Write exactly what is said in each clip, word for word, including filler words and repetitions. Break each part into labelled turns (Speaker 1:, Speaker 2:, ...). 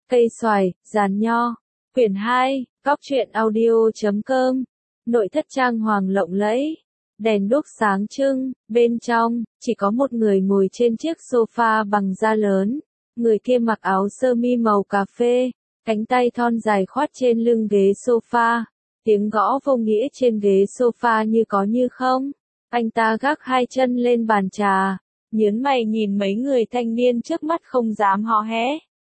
Speaker 1: Cây xoài, giàn nho. Quyển hai, Cóc truyện audio chấm com. Nội thất trang hoàng lộng lẫy. Đèn đuốc sáng trưng, bên trong, chỉ có một người ngồi trên chiếc sofa bằng da lớn. Người kia mặc áo sơ mi màu cà phê, cánh tay thon dài khoát trên lưng ghế sofa. Tiếng gõ vô nghĩa trên ghế sofa như có như không. Anh ta gác hai chân lên bàn trà, nhướng mày nhìn mấy người thanh niên trước mắt không dám hò hé.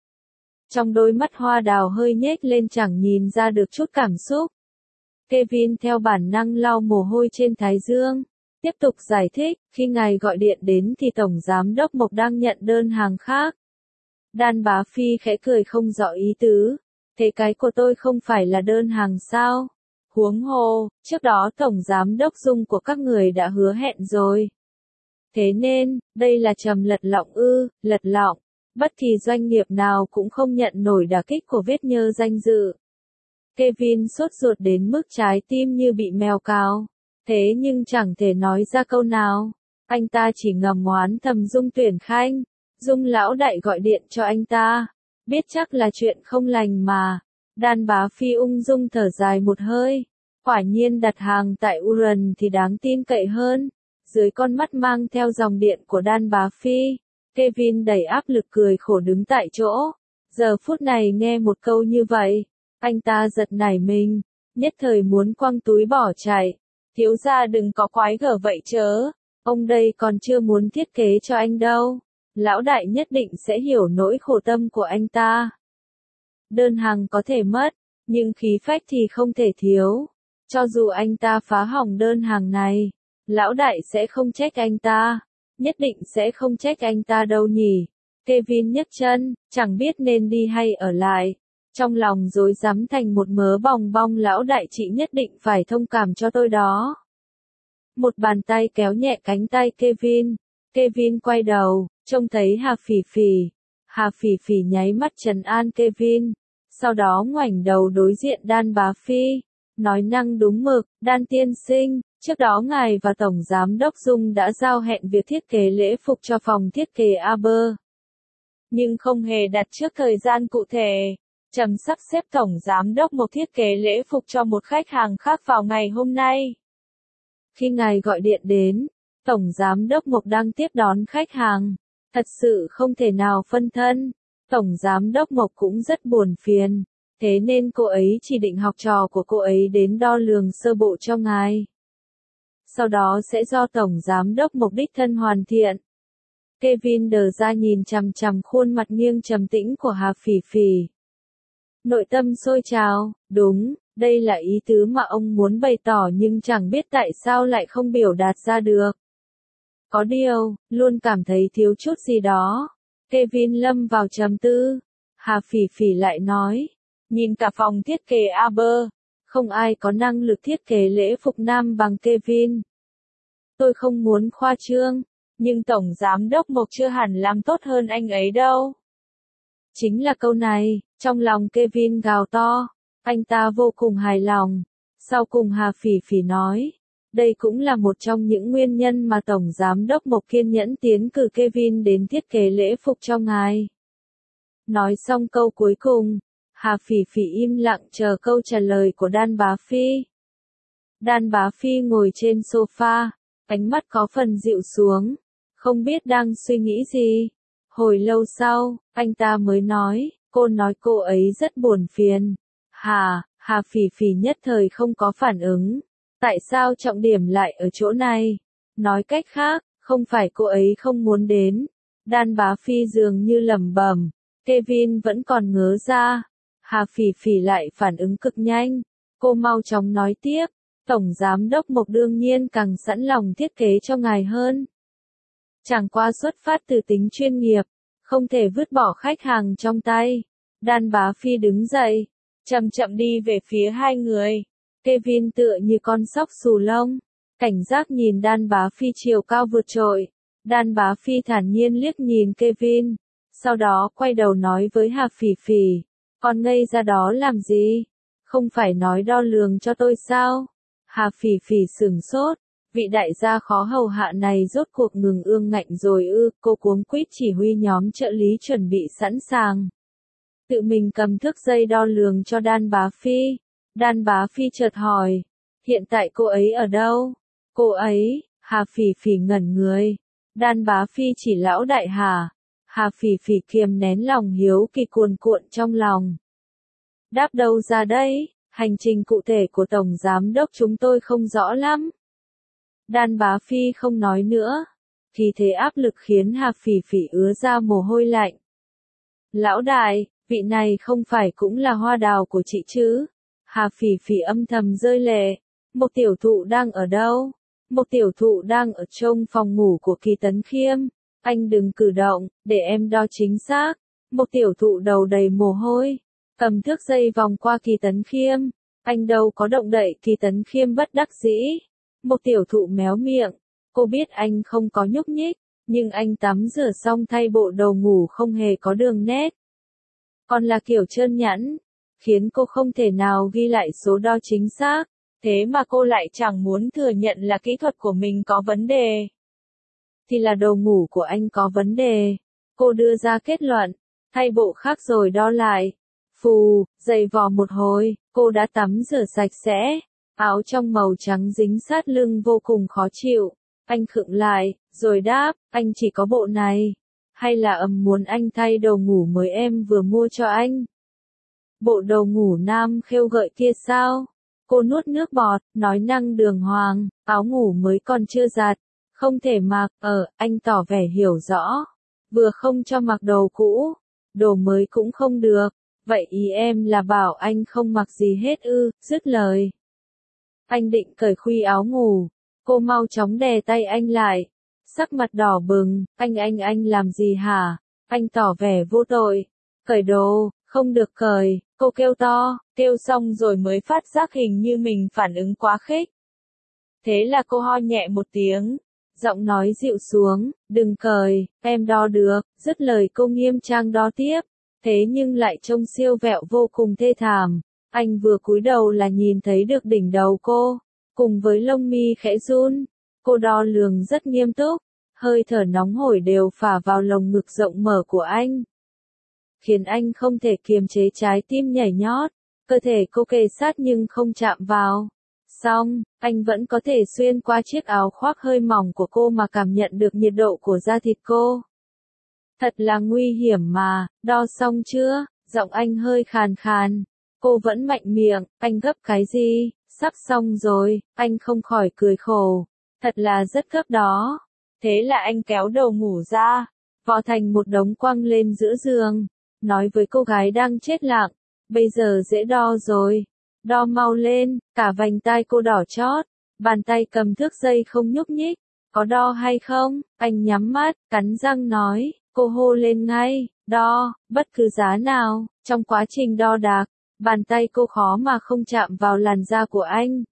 Speaker 1: Trong đôi mắt hoa đào hơi nhếch lên chẳng nhìn ra được chút cảm xúc. Kevin theo bản năng lau mồ hôi trên thái dương. Tiếp tục giải thích, khi ngài gọi điện đến thì Tổng Giám đốc Mộc đang nhận đơn hàng khác. Đan Bá Phi khẽ cười không rõ ý tứ. Thế cái của tôi không phải là đơn hàng sao? Huống hồ, trước đó Tổng Giám đốc Dung của các người đã hứa hẹn rồi. Thế nên, đây là trầm lật lọng ư, lật lọng. Bất kỳ doanh nghiệp nào cũng không nhận nổi đả kích của vết nhơ danh dự. Kevin sốt ruột đến mức trái tim như bị mèo cào. Thế nhưng chẳng thể nói ra câu nào. Anh ta chỉ ngầm oán thầm Dung tuyển khanh. Dung lão đại gọi điện cho anh ta. Biết chắc là chuyện không lành mà. Đan Bá Phi ung dung thở dài một hơi. Quả nhiên đặt hàng tại Uran thì đáng tin cậy hơn. Dưới con mắt mang theo dòng điện của Đan Bá Phi, Kevin đầy áp lực cười khổ đứng tại chỗ. Giờ phút này nghe một câu như vậy, anh ta giật nảy mình, nhất thời muốn quăng túi bỏ chạy. Thiếu gia đừng có quái gở vậy chớ, ông đây còn chưa muốn thiết kế cho anh đâu. Lão đại nhất định sẽ hiểu nỗi khổ tâm của anh ta. Đơn hàng có thể mất, nhưng khí phách thì không thể thiếu. Cho dù anh ta phá hỏng đơn hàng này, lão đại sẽ không trách anh ta. Nhất định sẽ không trách anh ta đâu nhỉ. Kevin nhấc chân, chẳng biết nên đi hay ở lại. Trong lòng rối rắm thành một mớ bòng bong. Lão đại chị nhất định phải thông cảm cho tôi đó. Một bàn tay kéo nhẹ cánh tay Kevin. Kevin quay đầu, trông thấy Hà Phỉ Phỉ. Hà Phỉ Phỉ nháy mắt trấn an Kevin. Sau đó ngoảnh đầu đối diện Đan Bá Phi. Nói năng đúng mực, Đan tiên sinh. Trước đó ngài và Tổng Giám đốc Dung đã giao hẹn việc thiết kế lễ phục cho phòng thiết kế Aber. Nhưng không hề đặt trước thời gian cụ thể. Trầm sắp xếp Tổng Giám đốc Mộc thiết kế lễ phục cho một khách hàng khác vào ngày hôm nay. Khi ngài gọi điện đến, Tổng Giám đốc Mộc đang tiếp đón khách hàng. Thật sự không thể nào phân thân. Tổng Giám đốc Mộc cũng rất buồn phiền. Thế nên cô ấy chỉ định học trò của cô ấy đến đo lường sơ bộ cho ngài. Sau đó sẽ do Tổng Giám đốc Mộc đích thân hoàn thiện. Kevin đờ ra nhìn chằm chằm khuôn mặt nghiêng trầm tĩnh của Hà Phỉ Phỉ. Nội tâm sôi trào, đúng, đây là ý tứ mà ông muốn bày tỏ nhưng chẳng biết tại sao lại không biểu đạt ra được. Có điều, luôn cảm thấy thiếu chút gì đó. Kevin lâm vào trầm tư. Hà Phỉ Phỉ lại nói, nhìn cả phòng thiết kế Aber. Không ai có năng lực thiết kế lễ phục nam bằng Kevin. Tôi không muốn khoa trương, nhưng Tổng Giám đốc Mộc chưa hẳn làm tốt hơn anh ấy đâu. Chính là câu này, trong lòng Kevin gào to. Anh ta vô cùng hài lòng. Sau cùng Hà Phỉ Phỉ nói, đây cũng là một trong những nguyên nhân mà Tổng Giám đốc Mộc kiên nhẫn tiến cử Kevin đến thiết kế lễ phục cho ngài. Nói xong câu cuối cùng, Hà Phỉ Phỉ im lặng chờ câu trả lời của Đan Bá Phi. Đan Bá Phi ngồi trên sofa, ánh mắt có phần dịu xuống, không biết đang suy nghĩ gì. Hồi lâu sau, anh ta mới nói, cô nói cô ấy rất buồn phiền. Hà, Hà Phỉ Phỉ nhất thời không có phản ứng. Tại sao trọng điểm lại ở chỗ này? Nói cách khác, không phải cô ấy không muốn đến. Đan Bá Phi dường như lẩm bẩm, Kevin vẫn còn ngớ ra. Hà Phỉ Phỉ lại phản ứng cực nhanh. Cô mau chóng nói tiếp, Tổng Giám đốc Mộc đương nhiên càng sẵn lòng thiết kế cho ngài hơn. Chẳng qua xuất phát từ tính chuyên nghiệp, không thể vứt bỏ khách hàng trong tay. Đan Bá Phi đứng dậy, chậm chậm đi về phía hai người. Kevin tựa như con sóc xù lông, cảnh giác nhìn Đan Bá Phi chiều cao vượt trội. Đan Bá Phi thản nhiên liếc nhìn Kevin, sau đó quay đầu nói với Hà Phỉ Phỉ, con ngây ra đó làm gì? Không phải nói đo lường cho tôi sao? Hà Phỉ Phỉ sửng sốt, vị đại gia khó hầu hạ này rốt cuộc ngừng ương ngạnh rồi ư? Cô cuống quýt chỉ huy nhóm trợ lý chuẩn bị sẵn sàng. tự mình cầm thước dây đo lường cho Đan Bá Phi. Đan Bá Phi chợt hỏi, hiện tại cô ấy ở đâu? Cô ấy, Hà Phỉ Phỉ ngẩn người. Đan Bá Phi chỉ lão đại Hà. Hà Phỉ Phỉ kiềm nén lòng hiếu kỳ cuồn cuộn trong lòng. Đáp đâu ra đấy, hành trình cụ thể của Tổng Giám Đốc chúng tôi không rõ lắm. Đan Bá Phi không nói nữa. Khí thế áp lực khiến Hà Phỉ Phỉ ứa ra mồ hôi lạnh. Lão đại, vị này không phải cũng là hoa đào của chị chứ? Hà Phỉ Phỉ âm thầm rơi lệ. Một tiểu thụ đang ở đâu? Một tiểu thụ đang ở trong phòng ngủ của Kỳ Tấn Khiêm. Anh đừng cử động, để em đo chính xác. Một tiểu thụ đầu đầy mồ hôi, cầm thước dây vòng qua Kỳ Tấn Khiêm. Anh đâu có động đậy. Kỳ Tấn Khiêm bất đắc dĩ. Một tiểu thụ méo miệng. Cô biết anh không có nhúc nhích, nhưng anh tắm rửa xong thay bộ đồ ngủ không hề có đường nét. Còn là kiểu trơn nhẵn, khiến cô không thể nào ghi lại số đo chính xác. Thế mà cô lại chẳng muốn thừa nhận là kỹ thuật của mình có vấn đề. Thì là đồ ngủ của anh có vấn đề. Cô đưa ra kết luận, thay bộ khác rồi đo lại. Phù, giày vò một hồi, cô đã tắm rửa sạch sẽ. Áo trong màu trắng dính sát lưng vô cùng khó chịu. Anh khựng lại, rồi đáp, anh chỉ có bộ này. Hay là ầm muốn anh thay đồ ngủ mới em vừa mua cho anh? Bộ đồ ngủ nam khêu gợi kia sao? Cô nuốt nước bọt, nói năng đường hoàng, áo ngủ mới còn chưa giặt. Không thể mặc, ờ, anh tỏ vẻ hiểu rõ. Vừa không cho mặc đồ cũ, đồ mới cũng không được. Vậy ý em là bảo anh không mặc gì hết ư? Dứt lời. Anh định cởi khuy áo ngủ. Cô mau chóng đè tay anh lại. Sắc mặt đỏ bừng, anh anh anh làm gì hả? Anh tỏ vẻ vô tội. Cởi đồ, không được cởi, cô kêu to, kêu xong rồi mới phát giác hình như mình phản ứng quá khích. Thế là cô ho nhẹ một tiếng, giọng nói dịu xuống, đừng cởi, em đo được. Dứt lời cô nghiêm trang đo tiếp, thế nhưng lại trông siêu vẹo vô cùng thê thảm. Anh vừa cúi đầu là nhìn thấy được đỉnh đầu cô, cùng với lông mi khẽ run. Cô đo lường rất nghiêm túc, hơi thở nóng hổi đều phả vào lồng ngực rộng mở của anh, khiến anh không thể kiềm chế trái tim nhảy nhót. Cơ thể cô kề sát nhưng không chạm vào. Xong, anh vẫn có thể xuyên qua chiếc áo khoác hơi mỏng của cô mà cảm nhận được nhiệt độ của da thịt cô. Thật là nguy hiểm mà, đo xong chưa? Giọng anh hơi khàn khàn. Cô vẫn mạnh miệng, anh gấp cái gì? Sắp xong rồi, anh không khỏi cười khổ. Thật là rất gấp đó. Thế là anh kéo đầu ngủ ra, vò thành một đống quăng lên giữa giường, nói với cô gái đang chết lặng, bây giờ dễ đo rồi, đo mau lên. Cả vành tai cô đỏ chót, bàn tay cầm thước dây không nhúc nhích. Có đo hay không? Anh nhắm mắt, cắn răng nói. Cô hô lên ngay, đo, bất cứ giá nào. Trong quá trình đo đạc, bàn tay cô khó mà không chạm vào làn da của anh.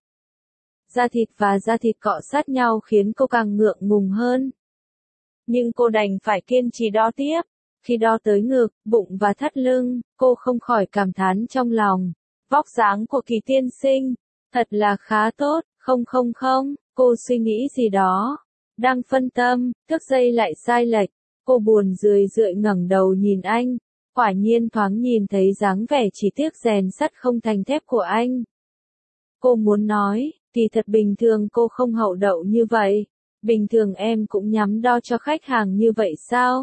Speaker 1: Da thịt và da thịt cọ sát nhau khiến cô càng ngượng ngùng hơn. Nhưng cô đành phải kiên trì đo tiếp. Khi đo tới ngực, bụng và thắt lưng, cô không khỏi cảm thán trong lòng. Vóc dáng của Kỳ tiên sinh, thật là khá tốt. Không không không, cô suy nghĩ gì đó. Đang phân tâm, thước dây lại sai lệch. Cô buồn rười rượi ngẩng đầu nhìn anh. Quả nhiên thoáng nhìn thấy dáng vẻ chỉ tiếc rèn sắt không thành thép của anh. Cô muốn nói, thì thật bình thường cô không hậu đậu như vậy. Bình thường em cũng nhắm đo cho khách hàng như vậy sao?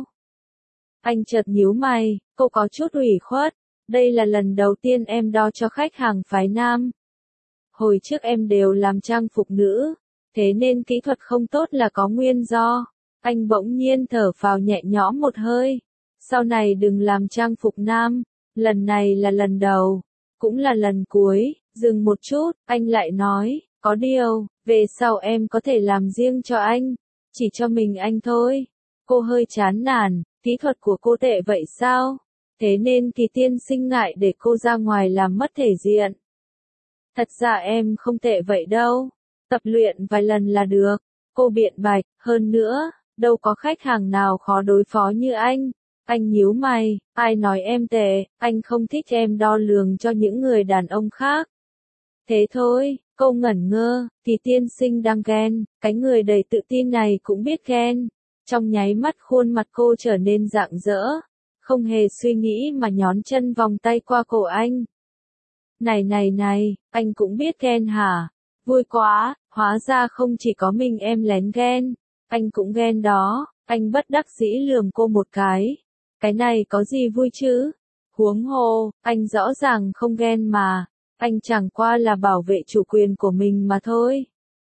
Speaker 1: Anh chợt nhíu mày, cô có chút ủy khuất. Đây là lần đầu tiên em đo cho khách hàng phái nam. Hồi trước em đều làm trang phục nữ, thế nên kỹ thuật không tốt là có nguyên do. Anh bỗng nhiên thở phào nhẹ nhõm một hơi. Sau này đừng làm trang phục nam, lần này là lần đầu, cũng là lần cuối. Dừng một chút, anh lại nói, có điều, về sau em có thể làm riêng cho anh, chỉ cho mình anh thôi. Cô hơi chán nản, kỹ thuật của cô tệ vậy sao? Thế nên Kỳ tiên sinh ngại để cô ra ngoài làm mất thể diện. Thật ra em không tệ vậy đâu, tập luyện vài lần là được. Cô biện bạch, hơn nữa, đâu có khách hàng nào khó đối phó như anh. Anh nhíu mày, ai nói em tệ, anh không thích em đo lường cho những người đàn ông khác. Thế thôi, cô ngẩn ngơ, Kỳ tiên sinh đang ghen, cái người đầy tự tin này cũng biết ghen. Trong nháy mắt khuôn mặt cô trở nên rạng rỡ. không hề suy nghĩ mà nhón chân vòng tay qua cổ anh. Này này này, anh cũng biết ghen hả? Vui quá, hóa ra không chỉ có mình em lén ghen, anh cũng ghen đó. Anh bất đắc dĩ lườm cô một cái. Cái này có gì vui chứ? Huống hồ, anh rõ ràng không ghen mà. Anh chẳng qua là bảo vệ chủ quyền của mình mà thôi.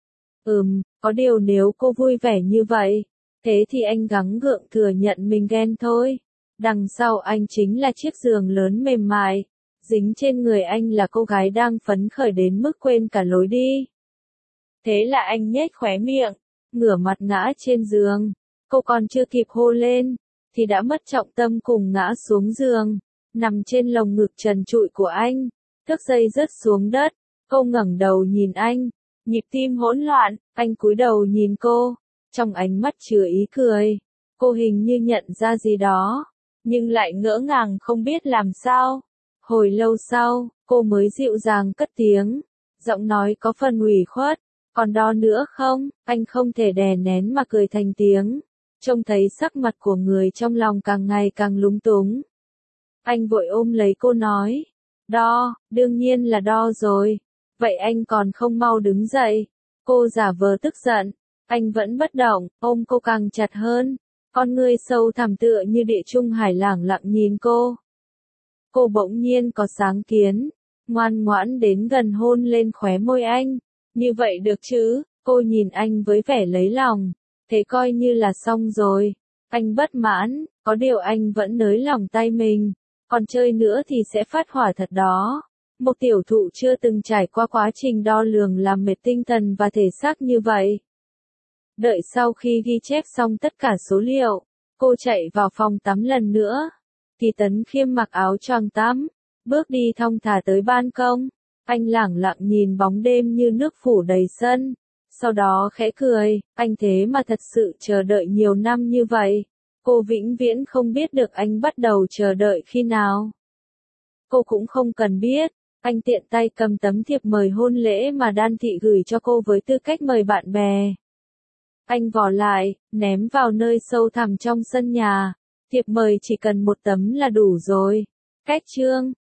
Speaker 1: Ừm, có điều nếu cô vui vẻ như vậy, thế thì anh gắng gượng thừa nhận mình ghen thôi. Đằng sau anh chính là chiếc giường lớn mềm mại. Dính trên người anh là cô gái đang phấn khởi đến mức quên cả lối đi. Thế là anh nhếch khóe miệng, ngửa mặt ngã trên giường. Cô còn chưa kịp hô lên, thì đã mất trọng tâm cùng ngã xuống giường, nằm trên lồng ngực trần trụi của anh. Thước dây rớt xuống đất, cô ngẩng đầu nhìn anh, nhịp tim hỗn loạn, anh cúi đầu nhìn cô, trong ánh mắt chứa ý cười. Cô hình như nhận ra gì đó, nhưng lại ngỡ ngàng không biết làm sao. Hồi lâu sau, cô mới dịu dàng cất tiếng, giọng nói có phần ủy khuất, còn đo nữa không? Anh không thể đè nén mà cười thành tiếng. Trông thấy sắc mặt của người trong lòng càng ngày càng lúng túng. Anh vội ôm lấy cô nói, đo, đương nhiên là đo rồi. Vậy anh còn không mau đứng dậy. Cô giả vờ tức giận, anh vẫn bất động, ôm cô càng chặt hơn. Con ngươi sâu thẳm tựa như địa trung hải lẳng lặng nhìn cô. Cô bỗng nhiên có sáng kiến, ngoan ngoãn đến gần hôn lên khóe môi anh. Như vậy được chứ? Cô nhìn anh với vẻ lấy lòng. Thế coi như là xong rồi. Anh bất mãn, có điều anh vẫn nới lỏng tay mình. Còn chơi nữa thì sẽ phát hỏa thật đó. Một tiểu thụ chưa từng trải qua quá trình đo lường làm mệt tinh thần và thể xác như vậy. Đợi sau khi ghi chép xong tất cả số liệu, cô chạy vào phòng tắm lần nữa. Thì Tấn Khiêm mặc áo choàng tắm, bước đi thong thả tới ban công. Anh lẳng lặng nhìn bóng đêm như nước phủ đầy sân. Sau đó khẽ cười, anh thế mà thật sự chờ đợi nhiều năm như vậy. Cô vĩnh viễn không biết được anh bắt đầu chờ đợi khi nào. Cô cũng không cần biết, anh tiện tay cầm tấm thiệp mời hôn lễ mà Đan Thị gửi cho cô với tư cách mời bạn bè. Anh vò lại, ném vào nơi sâu thẳm trong sân nhà. Thiệp mời chỉ cần một tấm là đủ rồi. Cách chương